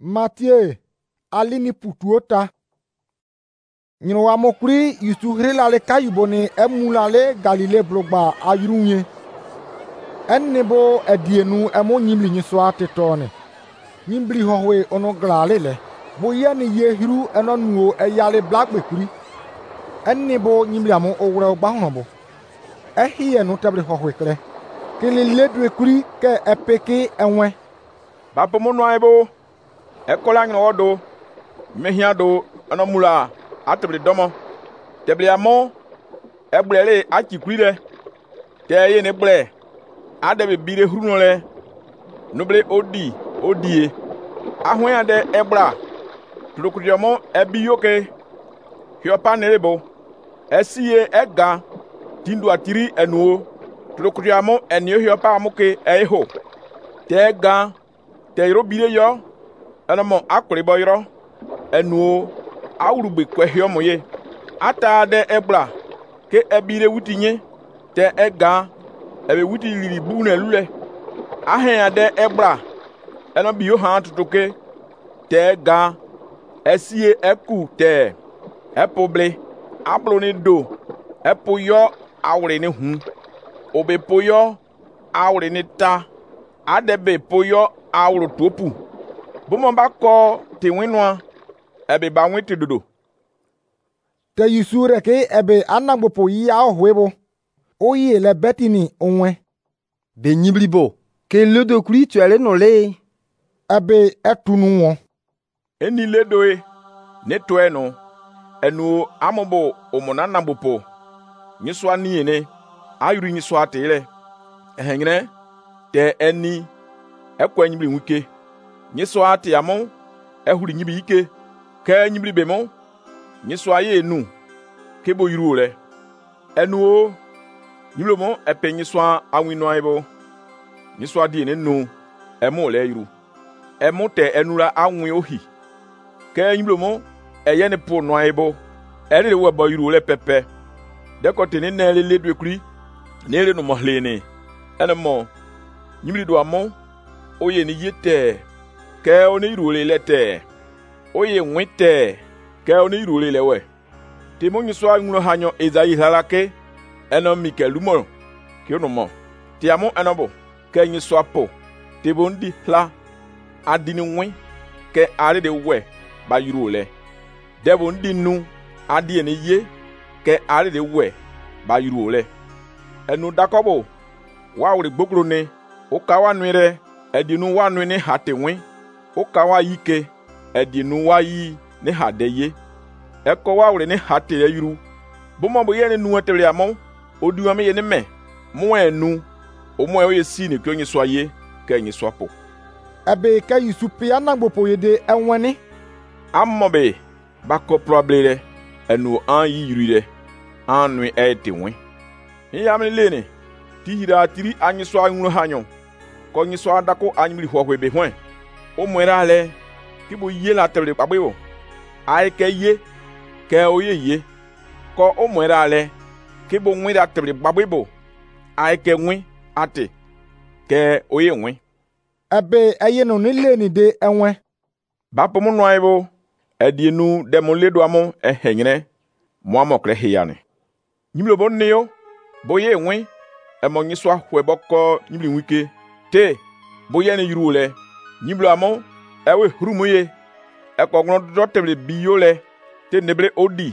Matthieu alini putuota. Nyinwa mokuri yusu hrelale kayubone emulale Galilée blogba ayurunye. Ennebo edienu emo nyimli nyiswa tetone. Nyimbli howe ono glale le. Boyani ye hiru eno nuo eyale blagbe kuri. Ennebo nyimli amo owre ogbahonobo. Ehiye no tebre howe kle. Kele ledwe kuri ke epeke enwe. Bapo mono aibo. Ekola ngino odo. Mehia do ono mula atebre domo. Tebre amo eblele achi kuri le. Te ye ne ble. Adebe bire hruno le. Noble odie. Ahwen ade ebra. Tulokudiomo ebiyoke. Hiopa nerebo. Esiye ega. Tindu atiri enuo. Tulokudiomo enyo hiopa amuke eho. Te ega. Te yoro bire yo. Enomo akwribo yoro. Enuo. Awurugbe kwe hiomo ye. Ata ade ebra. Ke ebire wutinye. Te ega. Ebe wuti liri bu na lule. Ahen ade ebra. Eno biyo han tutuke. Te ga. Esiye eku te. Epoble. Ablo ni do. Epo yo awre ni hun. Obe po yo awre ni ta. Adebe po yo awro topu. Bomo ba ko te winwa. Ebe ba wete dodo. Te yusure ke ebe anagbopo yi a ohwebo. Oyi le betini onwe. Be nyiblibo. Ke ledo kuri tu ale no le. Ebe etunu won. Eni ledoe. Netwe no. Enu amobo omonana bopo. Nyiswa niene. Ayuri nyiswa tele. Ehengre. Te eni. Ekwe nyibli wike. Nyiswa te amo. Ehuri nyibi ike. Ke nyibli bemo. Nyiswa ye enu. Kebo yuru le. Enu o. Nyiblomo epe nyiswa awino aibo. Nyiswa di ene no. Emo le yuru. Emo te enura awin ohi. Ke nyiblomo eye ne po no aibo. Ere le webo yuru le pepe. Deko te ne le ledwe kuri. Ne le no mohlene. Ene mo. Nyibli do amo. Oye ni yete. Ke one yuru le lete. Oye nwite. Ke one yuru le lewe. Te mo nyiswa ngulo hanyo Ezayi halake. Eno Mikelumo. Ki ono mo. Te amo enobo. Ke nyiswa po. Te bondi hla. Adini wen. Ke are de we. Ba yuru le. Debo ndi nu. Adi ene ye. Ke are de we. Ba yuru le. Enu dakobo. Wa ure gbogbo ne. Okawa nwere. Edinu wa nwene hate wen. Okawa yike. Edinu wa yi. Ne hade ye. Eko wa ure ne hate ye yuru. Bomo bo ye ne nu etere amo. Oduame ye ne me. Mo enu. Omo oye si ne kyo nyiswa ye. Ke nyiswa po. Ebe ke yusupi anagbopo yede enweni. Amobe. Bako problere. Enu an yi yurire. Anwe ete wen. Yamne lene. Tihira tiri anyiswa nguro hanyo. Ko nyiswa dako anyimli hwahwe be hwen. O mwera le. Kibo ye la tele babebo. Ai ke ye. Ke oye ye. Ko o mwera le. Kibo mwera tele babebo. Ai ke wen ate. Ke oye wen. Ebe eye no nile ni de enwe. Bapo mo no aibo. Edienu demo ledo amo ehenyre. Mo amokre heyane. Nyimlo bon neyo. Boye wen. Emo nyiswa hweboko nyimli wike. Te. Boye ne yuru le. Nyimlo amo. Ewe hrumoye. Eko gnon do teble biyo le. Te neble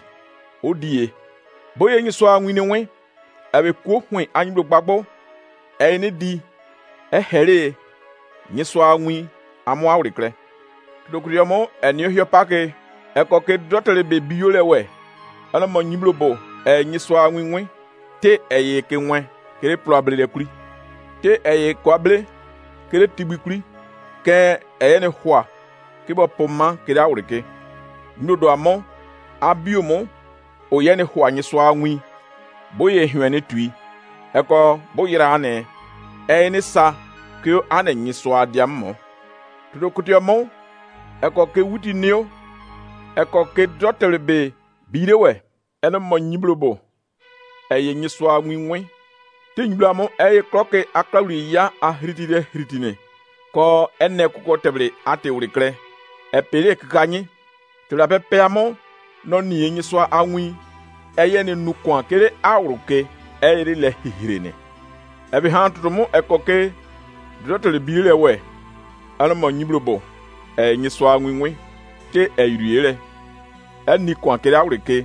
odie. Boye nyiswa nwine wen. Ewe kuo hwen anyimlo gbagbo. Ene di. Ehere. Nyiswa nwi amo awrikle. Dokuriyomo enyo hiopake. Eko ke do teble biyo le we. Ana mo nyimlo bo. Nyiswa nwi. Te eye ke nwen. Kere probable le kuri. Te eye kwable. Kere tibi kuri. Ke eye ne hwa. Kibo poma kere awrike. Ndodo amo. Abiomo. Oye ne hwa nyiswa nwi. Boye hwene tui. Eko boyira ane. Eye ne sa. Kyo ane nyiswa diammo. Tudokutiyomo. Eko ke wuti neo. Eko ke dotelebe. Bidewe. Eno mo nyiblobo. Eye nyiswa nwi. Te nyibloamo eye kloke aklawri ya ahritine. Ko enne kuko tebre ate urikle. epele kanyi te la pepe amo no ni nyiswa anwi eye ne nukwa kere awruke ere le hihirene ebi han tutumu ekoke dotole biile we anamo nyiblobo nyiswa anwi te eyriele eni kwa kere awruke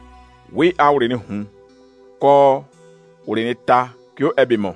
we awre ne hu ko ore ne ta kyo ebimo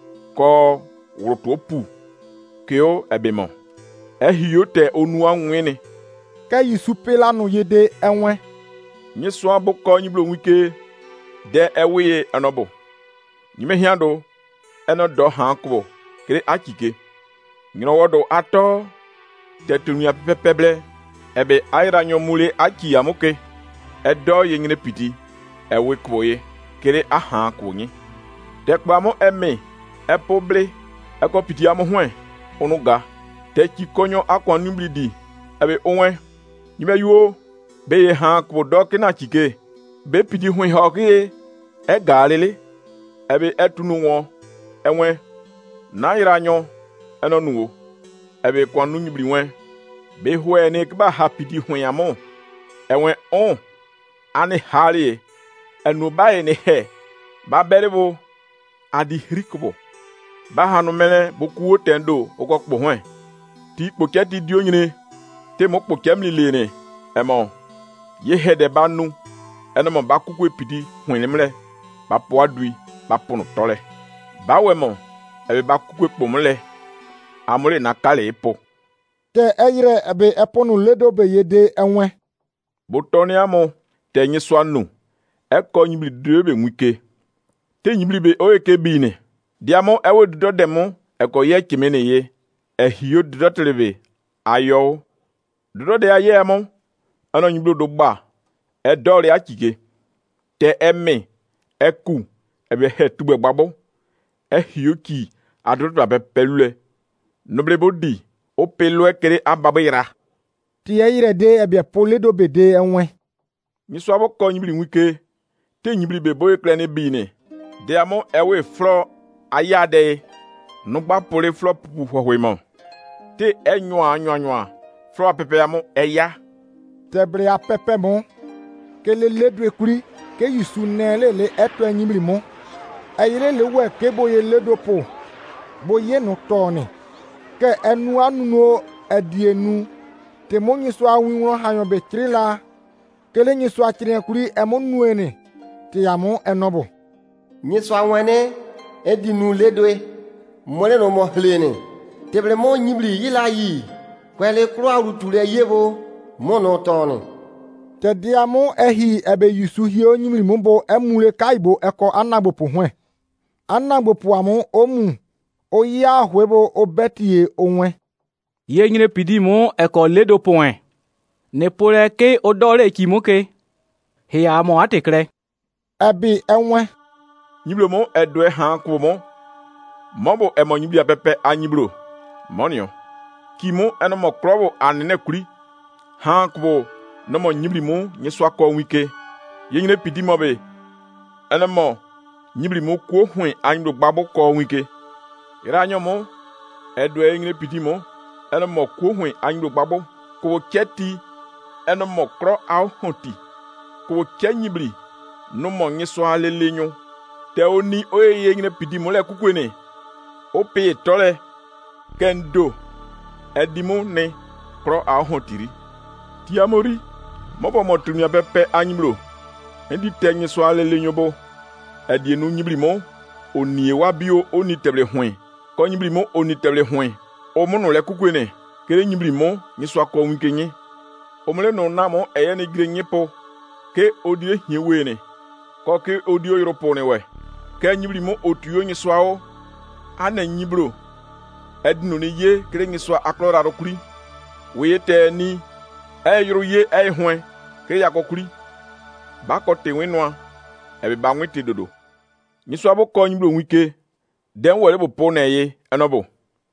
ko wroto pu kyo ebimo ehiote onu anwene ke Yisu pela no yede enwe nyiswa boko nyiblo wike de eweye anobo nyime hiando eno do hanko kere akike nyino wodo ato tetunya pepeble ebe ayra nyomule aki amuke edo yengine piti ewe kwoye kere aha kwonyi tekpamo eme epoble eko piti amu hwen onuga teki konyo akwa numblidi ebe onwe nyime yuo be ye ha kwo doke na chike be piti hwen hokie e galele ebe etunu won enwe na iranyo eno nuwo ebe kwanu nyibri wen be hwe ne kba ha piti hwen amo enwe on ani hali enu bae ne he ba berebo adi hrikobo ba hanu mele boku tendo okokpo hwen ti poketi di onyine te mo pokem lilene emo ye hede banu enemo ba kuku pidi hwenimle ba po adui ba pono tole ba wemo ebe ba kuku pomle amule na kale epo te eyire ebe eponu ledo be yede enwe botoni amo te nyiswanu eko nyibli drebe mwike te nyibli be oyeke bine diamo ewo dodemo eko ye kimene ye ehio dodotlebe ayo dodode aye amo ano nyiblo do gba edore akike te eme eku ebe hetube gbabo ehioki adodba be pelule noble bodi o pelue kere ababira ti eyire de ebe poledo be de enwe nyiswa boko nyibli wike te nyibli be boye klene bine de amo ewe flo ayade nugba pole flo pupu hwehwemo te enyoa flo pepe amo eya tebre a pepe mo kele ledo ekuri ke Yisu nele le eto enyimri mo eyire le we ke boye ledo po boye no toni ke enu anuno edienu te mo Yisu awinwo hayo be trila kele Yisu atire kuri emonuene te amo enobo Yisu awene edinu ledoe mole no mo hlene tebre mo nyibri yila yi kwele kro arutule yebo mono toni te diamo ehi ebe Yisu hio nyimri mumbo emule kaibo eko anagbopo hwen anagbopo amu omu oyi ahwebo obetie onwe ye nyine pidi mo eko ledo point ne pole ke odore kimuke he amo atekre ebi enwe nyiblo mo edwe han kwo mo mobo emo nyibia pepe anyiblo monio kimo eno mo krobo anene kuri han kwo no mo nyibli mo nyiswa ko wike ye nyine pidi mo be eno mo nyibli mo ko hwen anyiblo gbabo ko wike iranyo mo edwe nyine pidi mo eno mo ko hwen anyiblo gbabo ko cheti eno mo kro aw honti ko chenyibli no mo nyiswa lelenyo te oni oye nyine pidi mo le kukwene o pe tole kendo edimu ne kro aw hontiri ti amori mobo motumya pepe anyiblo endi tenye so alele nyobo edienu nyibli mo oni wa bio oni teble hwen ko nyibli mo oni teble hwen o mo no le kukwene kere nyibli mo nyiso akọ winkenye o mo le no na mo eye ne grenye po ke odie hiewe ne ko ke odio europo ne we ke nyibli mo otuyo nyiso awo ana nyiblo edinu ni ye kere nyiso aklora rokuri we te ni eyro ye ehwen ke yakokuri ba ko te wenwa ebe ba nwete dodo nyiso aboko nyiblo wike den wore bo po na ye enobo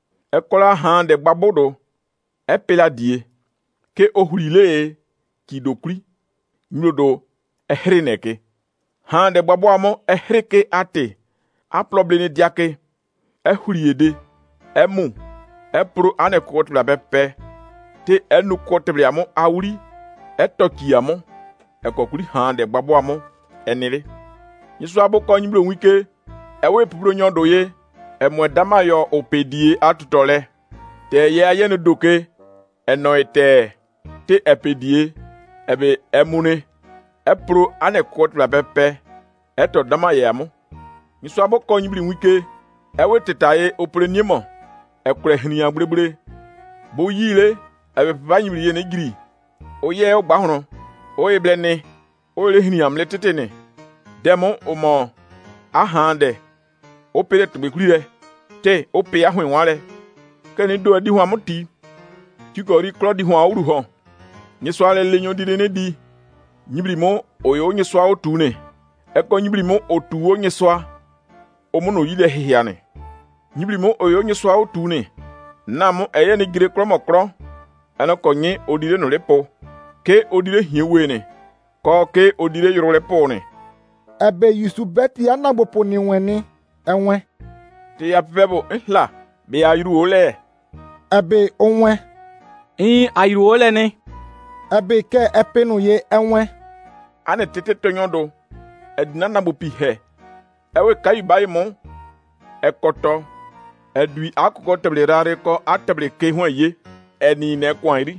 ekola han de gbabodo epela die ke ohurile ki dokuri nyiblo ehreneke han de gbabo amo ehreke ate aproblene diake ehuriede emu epro anekotla bepe te enu ko teble amo awuri etoki amo ekokuri han de gbabo amo enire nyiso abo ko nyibro wike ewe pubro nyodo ye emo dama yo opedie atutole te ye ayene doke enoite te epedie ebe emune epro ane ko teble pepe eto dama ye amo nyiso abo ko nyibri wike ewe tetaye oprenimo ekure hnia gburegbure bo yile ebe papa nyibri ye ne giri oye ogba hono oye blene oye hnia amle tetene demo omo ahande opere tbekulire te ope ahwen wale keni do di ho amuti chikori klodi ho awuru ho nyiso ale lenyo di ne di nyibri mo oyo nyiso otune eko nyibri mo otuwo nyiso omuno yile hihiane nyibri mo oyo nyiso otune namo eye ni gire kromokro ana konye odire no lepo ke odire hiewene ko ke odire yoro lepo ne ebe yusu beti anagbopo ni weni enwe te ya pebo hla be ayru ole ebe onwe ayru ole ni ebe ke epenu ye enwe ane tete tonyodo edina nagbopi he ewe kai bai mo ekoto edui akoko teble rare ko ateble ke ho ye eni ne kwanri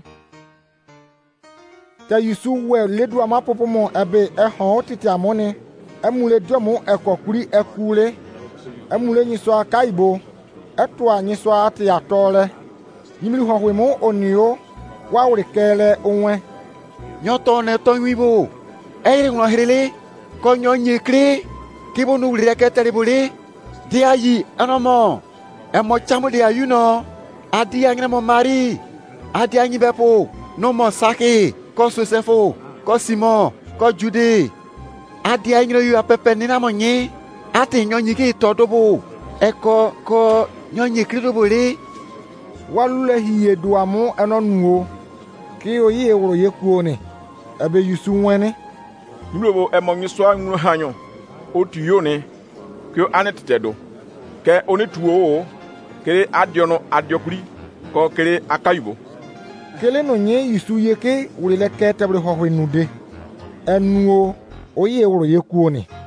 te yusu we ledu amapopo mo ebe ehon titi amone emule diomo ekokuri ekule emule nyiso akaibo etwa nyiso ati atole nyimli hohwe mo onio wa urikele onwe nyoto ne to wibo eire nglo hirele ko nyonye kre kibo nu reke teribuli dia yi anomo emo chamu dia yuno adi angre mo mari adi anyi bepo no mo sake ko Josepho ko Simon ko Jude adi angre yu apepe ni na mo nyi ati nyonyi ki todobo eko ko nyonyi kridobole walule hiye duamu enonuo ki oyi eworo yekuone ebe yusu wene nyibro emo nyiso nru hanyo otu yone ke anetetedo ke onituo ke adiono adiokuri ko kere akayubo kele no nye yusu yeke urile ke tebre hohwe nude enuo oyi eworo yekuone